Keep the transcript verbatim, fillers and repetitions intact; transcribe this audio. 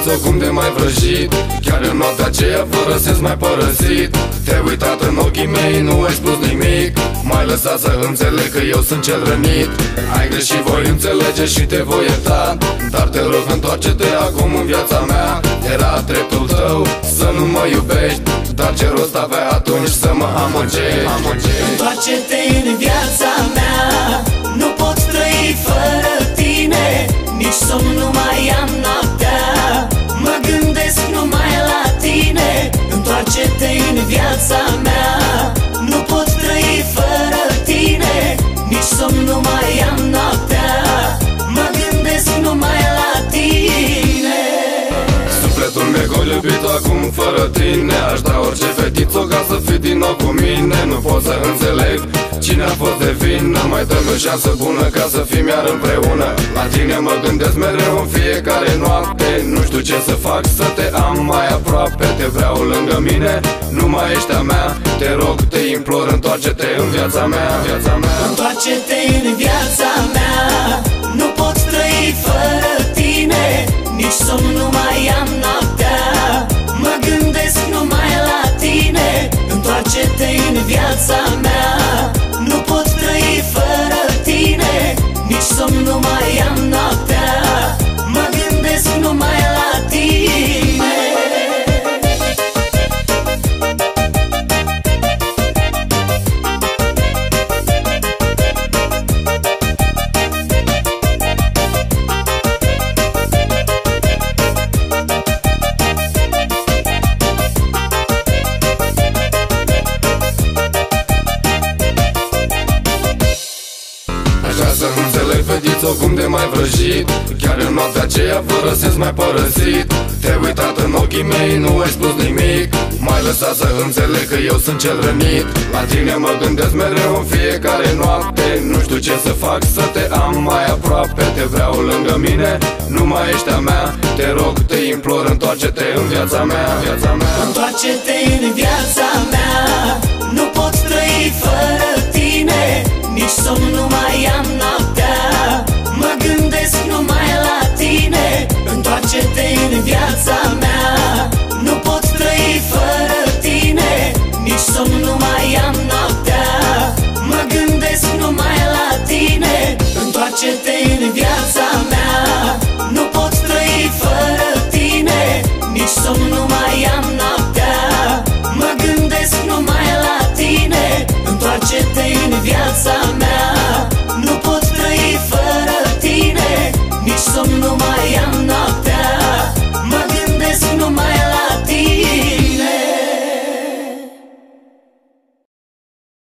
vedeți-o cum de mai vrăjit. Chiar în noaptea aceea fără sens mai părăsit. Te-ai uitat în ochii mei, nu ai spus nimic. M-ai lăsat să înțeleg că eu sunt cel rănit. Ai greșit, voi înțelege și te voi ierta, dar te rog, întoarce-te acum în viața mea. Era dreptul tău să nu mă iubești, dar ce rost avea atunci să mă amăgești? Întoarce-te în viața mea, nu pot trăi fără tine. Nici somn nu mai am noaptea, mă gândesc numai la tine. Întoarce-te în viața mea, nu pot trăi fără tine. Nici somn nu mai am noaptea, mă gândesc numai la tine. Sufletul meu gol iubit acum fără tine. Aș da orice fetiță ca să fii din nou cu mine. Nu pot să înțeleg cine a fost de vină. Mai dă-mi o șansă bună ca să fim iar împreună. La tine mă gândesc mereu în fiecare noapte. Nu știu ce să fac să te am mai aproape. Te vreau lângă mine, nu mai ești a mea. Te rog, te implor, întoarce-te în viața mea, viața mea. Întoarce-te în viața mea, nu pot trăi fără tine. Nici somn nu mai am noaptea, mă gândesc numai la tine. Întoarce-te în viața mea, nu pot trăi fără tine. Nici somn nu mai am noaptea, mă gândesc numai la tine. Să înțeleg, fetiță, cum de mai vrăjit. Chiar în noaptea aceea fără sens mai părăsit. Te-ai uitat în ochii mei, nu ai spus nimic. M-ai lăsat să înțeleg că eu sunt cel rănit. La tine mă gândesc mereu în fiecare noapte. Nu știu ce să fac să te am mai aproape. Te vreau lângă mine, nu mai ești a mea. Te rog, te implor, întoarce-te în viața mea, viața mea. Întoarce-te în viața mea, nu pot trăi fără tine. Nici somn nu mai am noaptea, mă gândesc numai la tine. Întoarce-te în viața